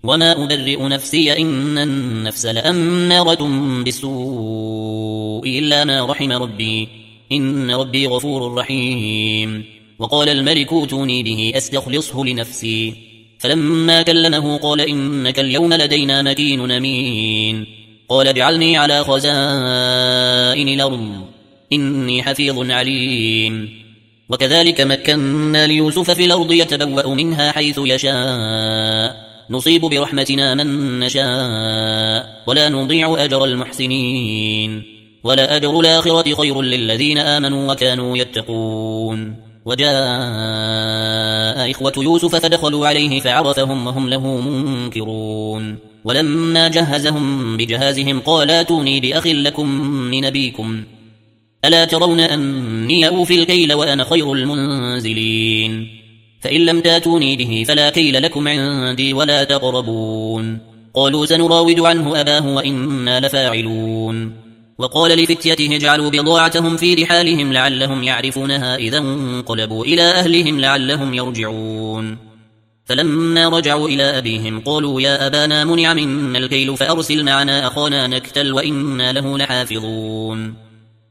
وما أبرئ نفسي إن النفس لأمارة بالسوء إلا ما رحم ربي إن ربي غفور رحيم. وقال الملك ائتوني به أستخلصه لنفسي. فلما كلمه قال إنك اليوم لدينا مكين أمين. قال اجعلني على خزائن الأرض إني حفيظ عليم. وكذلك مكنا ليوسف في الأرض يتبوأ منها حيث يشاء نصيب برحمتنا من نشاء ولا نضيع أجر المحسنين ولا أجر الآخرة خير للذين آمنوا وكانوا يتقون. وجاء إخوة يوسف فدخلوا عليه فعرفهم وهم له منكرون. ولما جهزهم بجهازهم قال ائتوني بأخ لكم من أبيكم ألا ترون أني أوفي الكيل وأنا خير المنزلين. فإن لم تاتوني به فلا كيل لكم عندي ولا تقربون. قالوا سنراود عنه أباه وإنا لفاعلون. وقال لفتيته اجعلوا بضاعتهم في رحالهم لعلهم يعرفونها إذا انقلبوا إلى أهلهم لعلهم يرجعون. فلما رجعوا إلى أبيهم قالوا يا أبانا منع منا الكيل فأرسل معنا أخانا نكتل وإنا له لحافظون.